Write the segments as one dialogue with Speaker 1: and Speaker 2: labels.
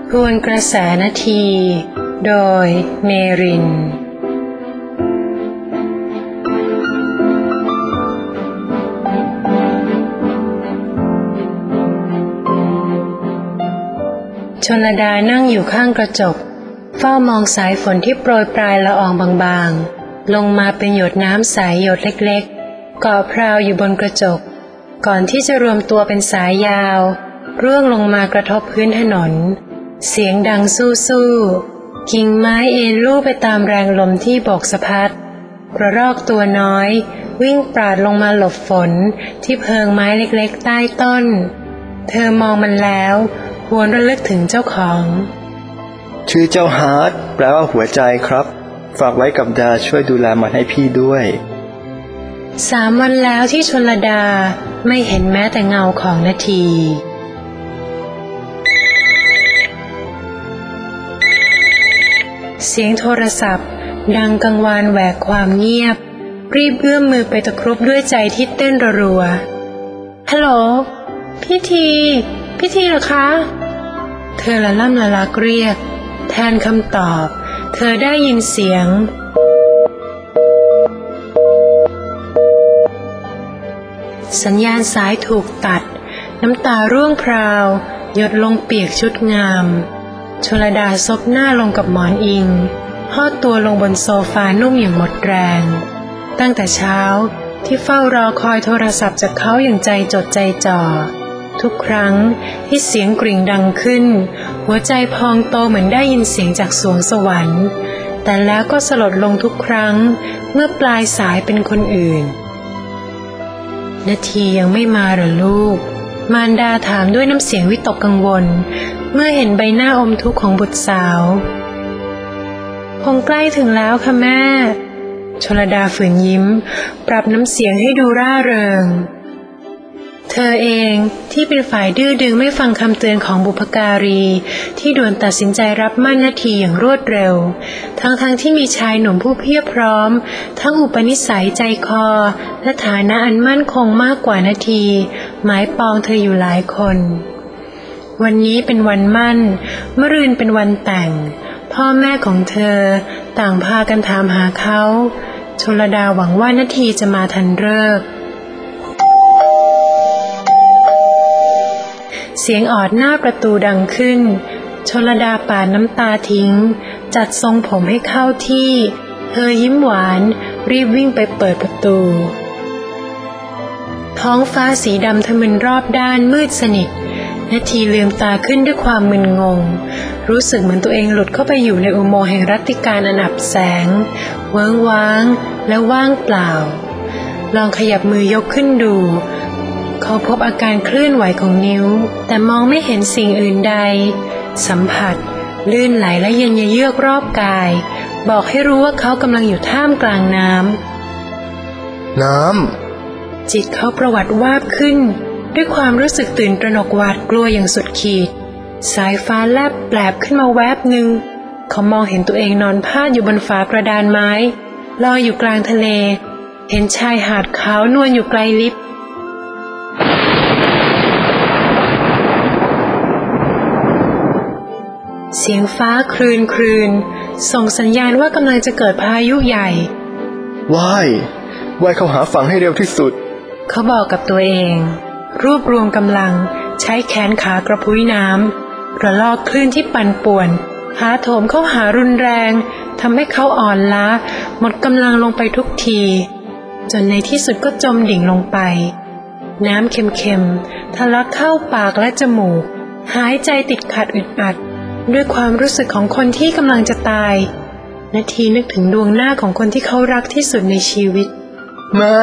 Speaker 1: ทวนกระแสนาทีโดยเมรินชลดานั่งอยู่ข้างกระจกเฝ้ามองสายฝนที่โปรยปลายละอองบางๆลงมาเป็นหยดน้ำใสหยดเล็กๆเกาะพราวอยู่บนกระจกก่อนที่จะรวมตัวเป็นสายยาวร่วงลงมากระทบพื้นถนนเสียงดังสู้ๆกิ่งไม้เอ็นลู่ไปตามแรงลมที่โบกสะพัดกระรอกตัวน้อยวิ่งปราดลงมาหลบฝนที่เพิงไม้เล็กๆใต้ต้นเธอมองมันแล้วหวนระลึกถึงเจ้าของ
Speaker 2: ชื่อเจ้าฮาร์ดแปลว่าหัวใจครับฝากไว้กับดาช่วยดูแลมันให้พี่ด้วย
Speaker 1: 3 วันแล้วที่ชลดาไม่เห็นแม้แต่เงาของนาทีเสียงโทรศัพท์ดังกังวานแหวกความเงียบรีบเอื้อมมือไปตะครุบด้วยใจที่เต้นรัวๆฮัลโหลพี่ทีเหรอคะเธอละล่ำละลักเรียกแทนคำตอบเธอได้ยินเสียงสัญญาณสายถูกตัดน้ำตาร่วงพราวหยดลงเปียกชุดงามชลดาซบหน้าลงกับหมอนอิงทอดตัวลงบนโซฟานุ่มอย่างหมดแรงตั้งแต่เช้าที่เฝ้ารอคอยโทรศัพท์จากเขาอย่างใจจดใจจ่อทุกครั้งที่เสียงกริ่งดังขึ้นหัวใจพองโตเหมือนได้ยินเสียงจากสวงสวรรค์แต่แล้วก็สลดลงทุกครั้งเมื่อปลายสายเป็นคนอื่นนาทียังไม่มาเหรอลูกมารดาถามด้วยน้ำเสียงวิตกกังวลเมื่อเห็นใบหน้าอมทุกข์ของบุตรสาวคงใกล้ถึงแล้วค่ะแม่ชลดาฝืนยิ้มปรับน้ำเสียงให้ดูร่าเริงเธอเองที่เป็นฝ่ายดื้อดึงไม่ฟังคำเตือนของบุพการีที่ด่วนตัดสินใจรับมั่นนาทีอย่างรวดเร็วทั้งที่มีชายหนุ่มผู้เพียบพร้อมทั้งอุปนิสัยใจคอและฐานะอันมั่นคงมากกว่านาทีหมายปองเธออยู่หลายคนวันนี้เป็นวันมั่นมะรืนเป็นวันแต่งพ่อแม่ของเธอต่างพากันถามหาเขาชลดาหวังว่านาทีจะมาทันฤกษ์เสียงออดหน้าประตูดังขึ้นชลดาปาดน้ำตาทิ้งจัดทรงผมให้เข้าที่เธอยิ้มหวานรีบวิ่งไปเปิดประตูท้องฟ้าสีดำทะมึนรอบด้านมืดสนิทนาทีลืมตาขึ้นด้วยความมึนงงรู้สึกเหมือนตัวเองหลุดเข้าไปอยู่ในอุโมงค์แห่งรัตติการอันอับแสงเวิ้งว้างและว่างเปล่าลองขยับมือยกขึ้นดูเขาพบอาการเคลื่อนไหวของนิ้วแต่มองไม่เห็นสิ่งอื่นใดสัมผัสลื่นไหลและเย็นเยือกรอบกายบอกให้รู้ว่าเขากำลังอยู่ท่ามกลางน้ำจิตเขาประวัติวาบขึ้นด้วยความรู้สึกตื่นตระหนกหวาดกลัวอย่างสุดขีดสายฟ้าแลบแปลบขึ้นมาแวบหนึ่งเขามองเห็นตัวเองนอนพาดอยู่บนฝากระดานไม้ลอยอยู่กลางทะเลเห็นชายหาดขาวนวลอยู่ไกลลิบเสียงฟ้าครืนส่งสัญญาณว่ากำลังจะเกิดพายุใหญ่
Speaker 2: ว่ายเข้าหาฝั่งให้เร็วที่สุด
Speaker 1: เขาบอกกับตัวเองรวบรวมกำลังใช้แขนขากระพุ้ยน้ำระลอกคลื่นที่ปั่นป่วนหาโถมเข้าหารุนแรงทำให้เขาอ่อนล้าหมดกำลังลงไปทุกทีจนในที่สุดก็จมดิ่งลงไปน้ำเค็มๆทะลักเข้าปากและจมูกหายใจติดขัดอึดอัดด้วยความรู้สึกของคนที่กำลังจะตายนาทีนึกถึงดวงหน้าของคนที่เขารักที่สุดในชีวิต
Speaker 2: แม่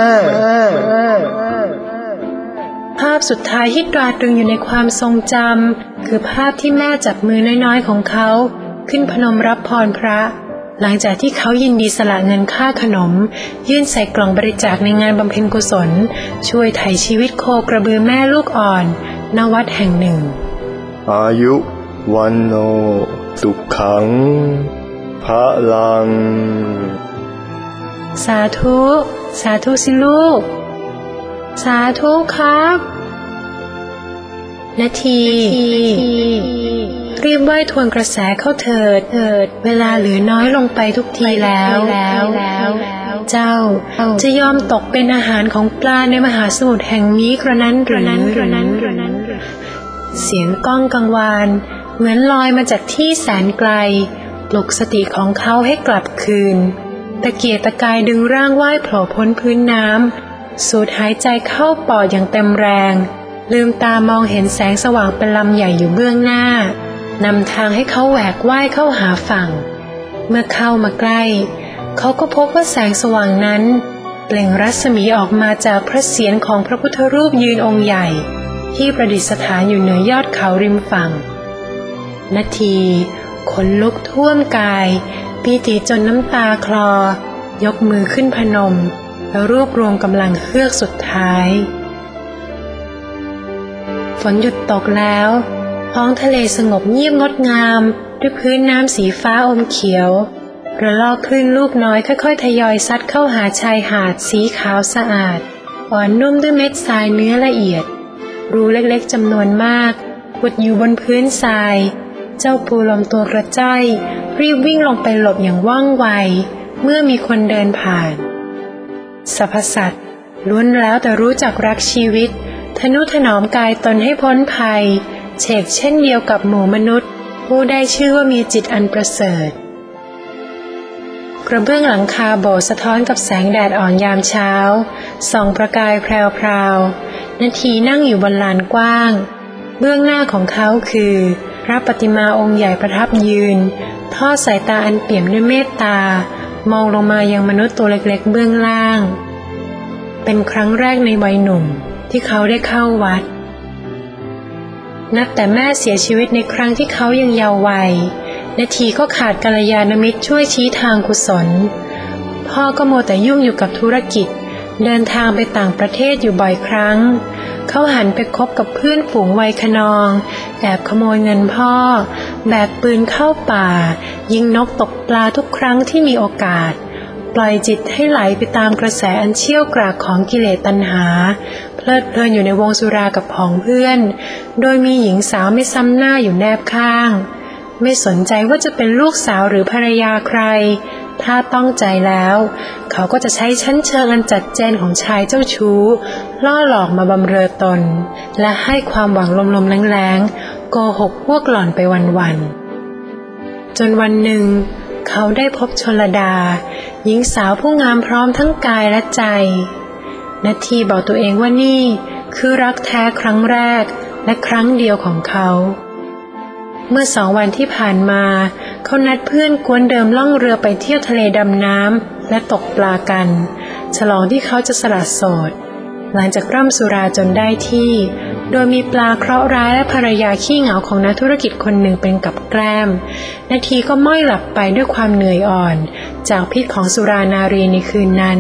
Speaker 1: ภาพสุดท้ายที่ตราตรึงอยู่ในความทรงจำคือภาพที่แม่จับมือน้อยๆของเขาขึ้นพนมรับพรพระหลังจากที่เขายินดีสละเงินค่าขนมยื่นใส่กล่องบริจาคในงานบำเพ็ญกุศลช่วยไถ่ชีวิตโคกระบือแม่ลูกอ่อนณวัดแห่งหนึ่ง
Speaker 2: อายุวันโนสุขังพลัง
Speaker 1: สาธุสิลูกสาธุครับนาทีรีบว่ายทวนกระแสเข้าเถิดเวลาเหลือน้อยลงไปทุกทีแล้วเจ้าจะยอมตกเป็นอาหารของปลาในมหาสมุทรแห่งนี้กระนั้นหรือเสียงก้องกังวานเหมือนลอยมาจากที่แสนไกลปลุกสติของเขาให้กลับคืนตะเกียกตะกายดึงร่างว่ายโผล่พ้นพื้นน้ำสูดหายใจเข้าปอดอย่างเต็มแรงลืมตามองเห็นแสงสว่างเป็นลำใหญ่อยู่เบื้องหน้านำทางให้เขาแหวกว่ายเข้าหาฝั่งเมื่อเข้ามาใกล้เขาก็พบว่าแสงสว่างนั้นเปล่งรัศมีออกมาจากพระเศียรของพระพุทธรูปยืนองค์ใหญ่ที่ประดิษฐานอยู่เหนือยอดเขาริมฝั่งนาทีขนลุกท่วมกายปีติจนน้ำตาคลอยกมือขึ้นพนมแล้วรวบรวมกำลังเฮือกสุดท้ายฝนหยุดตกแล้วท้องทะเลสงบเงียบงดงามด้วยพื้นน้ำสีฟ้าอมเขียวระลอกคลื่นลูกน้อยค่อยๆทยอยซัดเข้าหาชายหาดสีขาวสะอาดอ่อนนุ่มด้วยเม็ดทรายเนื้อละเอียดรูเล็กๆจำนวนมากอุดอยู่บนพื้นทรายเจ้าปูลมตัวกระจ้อยรีบวิ่งลงไปหลบอย่างว่องไวเมื่อมีคนเดินผ่านสรรพสัตว์ล้วนแล้วแต่รู้จักรักชีวิตทนุถนอมกายตนให้พ้นภัยเฉกเช่นเดียวกับหมู่มนุษย์ผู้ได้ชื่อว่ามีจิตอันประเสริฐกระเบื้องหลังคาโบสถ์สะท้อนกับแสงแดดอ่อนยามเช้าส่องประกายแพรวๆนาทีนั่งอยู่บนลานกว้างเบื้องหน้าของเขาคือพระปฏิมาองค์ใหญ่ประทับยืนทอดสายตาอันเปี่ยมด้วยเมตตามองลงมายังมนุษย์ตัวเล็กๆเบื้องล่างเป็นครั้งแรกในวัยหนุ่มที่เขาได้เข้าวัดนับแต่แม่เสียชีวิตในครั้งที่เขายังเยาว์วัยนาทีก็ขาดกัลยาณมิตรช่วยชี้ทางกุศลพ่อก็มัวแต่ยุ่งอยู่กับธุรกิจเดินทางไปต่างประเทศอยู่บ่อยครั้งเขาหันไปคบกับเพื่อนฝูงวัยคะนองแอบขโมยเงินพ่อแบกปืนเข้าป่ายิงนกตกปลาทุกครั้งที่มีโอกาสปล่อยจิตให้ไหลไปตามกระแสอันเชี่ยวกรากของกิเลสตัณหาเพลิดเพลินอยู่ในวงสุรากับผองเพื่อนโดยมีหญิงสาวไม่ซ้ำหน้าอยู่แนบข้างไม่สนใจว่าจะเป็นลูกสาวหรือภรรยาใครถ้าต้องใจแล้วเขาก็จะใช้ชั้นเชิงอันจัดแจงของชายเจ้าชู้ล่อหลอกมาบำเรอตนและให้ความหวังลมๆแรงๆโกหกพวกหล่อนไปวันๆจนวันหนึ่งเขาได้พบชลดาหญิงสาวผู้งามพร้อมทั้งกายและใจนาทีบอกตัวเองว่านี่คือรักแท้ครั้งแรกและครั้งเดียวของเขาเมื่อ2 วันที่ผ่านมาเขานัดเพื่อนกวนเดิมล่องเรือไปเที่ยวทะเลดำน้ำและตกปลากันฉลองที่เขาจะสละโสดหลังจากร่ำสุราจนได้ที่โดยมีปลาเคราะห์ร้ายและภรรยาขี้เหงาของนักธุรกิจคนหนึ่งเป็นกับแกล้มนาทีก็ม้อยหลับไปด้วยความเหนื่อยอ่อนจากพิษของสุรานารีในคืนนั้น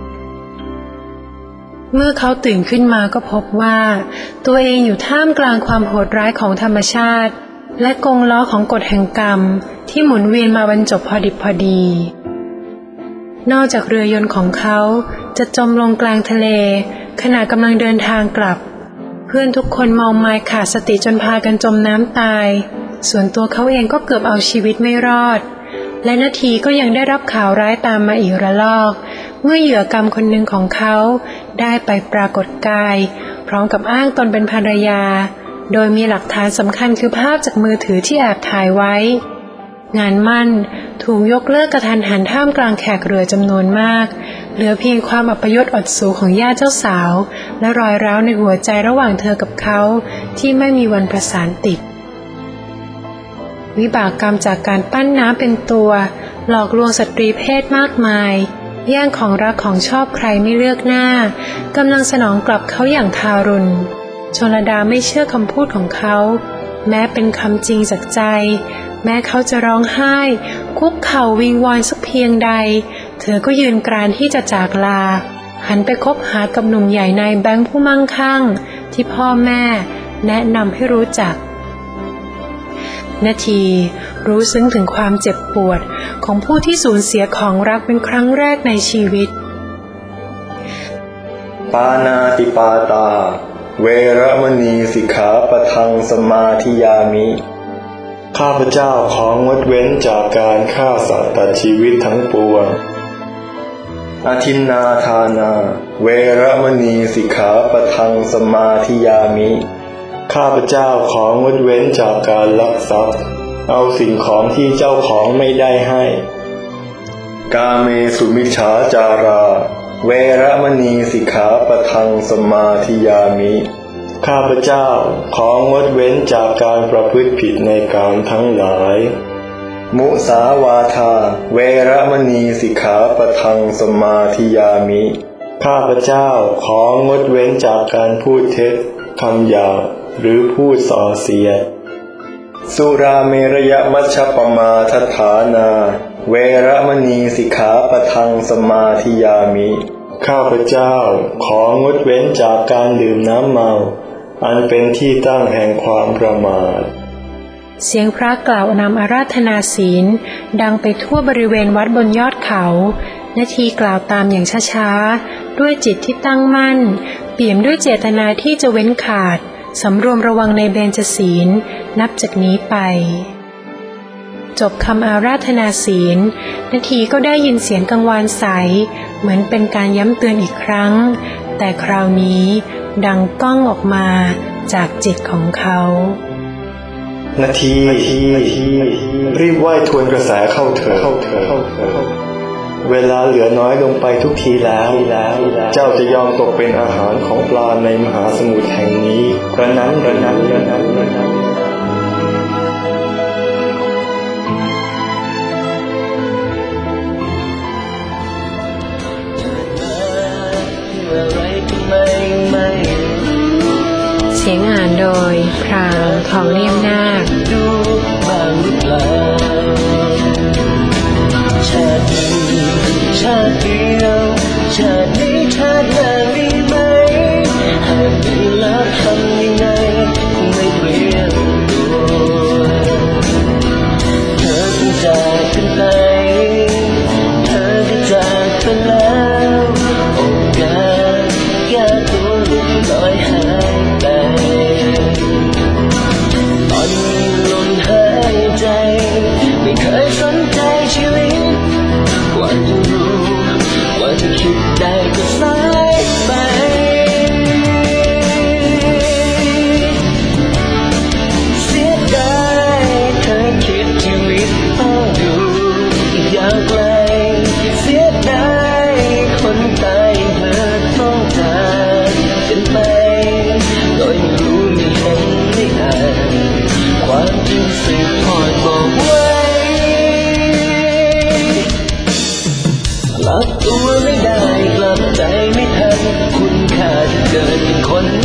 Speaker 1: เมื่อเขาตื่นขึ้นมาก็พบว่าตัวเองอยู่ท่ามกลางความโหดร้ายของธรรมชาติและกงล้อของกฎแห่งกรรมที่หมุนเวียนมาบรรจบพอดิบพอดีนอกจากเรือยนต์ของเขาจะจมลงกลางทะเลขณะกำลังเดินทางกลับเพื่อนทุกคนเมาไม้ขาดสติจนพากันจมน้ำตายส่วนตัวเขาเองก็เกือบเอาชีวิตไม่รอดและนาทีก็ยังได้รับข่าวร้ายตามมาอีกระลอกเมื่อเหยื่อกรรมคนหนึ่งของเขาได้ไปปรากฏกายพร้อมกับอ้างตนเป็นภรรยาโดยมีหลักฐานสำคัญคือภาพจากมือถือที่แอบถ่ายไว้งานมั่นถูกยกเลิกกระทันหันท่ามกลางแขกเรือจำนวนมากเหลือเพียงความอัปยศอดสูของญาติเจ้าสาวและรอยร้าวในหัวใจระหว่างเธอกับเขาที่ไม่มีวันประสานติดวิบากกรรมจากการปั้นน้ำเป็นตัวหลอกลวงสตรีเพศมากมายแย่งของรักของชอบใครไม่เลือกหน้ากำลังสนองกลับเขาอย่างทารุณชลดาไม่เชื่อคำพูดของเขาแม้เป็นคำจริงจากใจแม้เขาจะร้องไห้คุกเข่าวิงวอนสักเพียงใดเธอก็ยืนกรานที่จะจากลาหันไปคบหากับหนุ่มใหญ่นายแบงค์ผู้มั่งคั่งที่พ่อแม่แนะนำให้รู้จักนาทีรู้ซึ้งถึงความเจ็บปวดของผู้ที่สูญเสียของรักเป็นครั้งแรกในชีวิต
Speaker 2: ปานาติปาตาเวรมณีสิกขาปะทังสมาธิยามิ
Speaker 3: ข้าพเจ้าของดเว้นจากการฆ่าสัตว์ตัดชีวิตทั้งปวงอทินนาทานาเวรมณีสิกขาปะทังสมาธิยามิข้าพเจ้าของดเว้นจากการลักทรัพย์เอาสิ่งของที่เจ้าของไม่ได้ให้กาเมสุมิจฉาจาราเวรมณีสิกขาปะทังสมาธิยามิข้าพเจ้าของดเว้นจากการประพฤติผิดในการทั้งหลายมุสาวาทาเวรมณีสิกขาปะทังสมาธิยามิข้าพเจ้าของดเว้นจากการพูดเท็จคำหยาบหรือพูดส่อเสียดสุราเมรยมัชฌัปปมาทัฏฐานาเวรมณีสิกขาปะทังสมาธิยามิข้าพเจ้าของดเว้นจากการดื่มน้ำเมาอันเป็นที่ตั้งแห่งความประมาท
Speaker 1: เสียงพระกล่าวนำอาราธนาศีลดังไปทั่วบริเวณวัดบนยอดเขานาทีกล่าวตามอย่างช้าๆด้วยจิตที่ตั้งมั่นเปี่ยมด้วยเจตนาที่จะเว้นขาดสำรวมระวังในเบญจศีลนับจากนี้ไปจบคำอาราธนาศีลนาทีก็ได้ยินเสียงกังวานใสเหมือนเป็นการย้ำเตือนอีกครั้งแต่คราวนี้ดังก้องออกมาจากจิตของเขา
Speaker 3: นาทีรีบว่ายทวนกระแสเข้าเถิดเวลาเหลือน้อยลงไปทุกทีแล้วเจ้าจะยอมตกเป็นอาหารของปลาในมหาสมุทรแห่งนี้ระนั้น
Speaker 1: เสียงอ่านโดยพราวทองเลี่ยมนาค
Speaker 4: ดูบ้างหรือเปล่าชาตินี้ชาติเดียวชาตินี้ชาติหน้ามีไหมหากมีแล้วทำยังไงคงไม่เปลี่ยนตัวเธอต้องจากกันไปเธอได้จากไปแล้วโอกาสแก้ตัวหลุดลอยหายไปตอนมีลมหายใจไม่เคยสนใจชีวิตกว่าจะรู้กว่าจะคิดได้ก็สายไปเสียดายเธอคิดชีวิตต้องอยู่อีกยาวไกลเสียดายคนตายเธอต้องจากกันไปโดยไม่รู้ไม่เห็นไม่อ่านความจริงสืบทอดบอกไว้หลับตัวไม่ได้กลับใจไม่ทันคุณค่าที่เกิดเป็นคน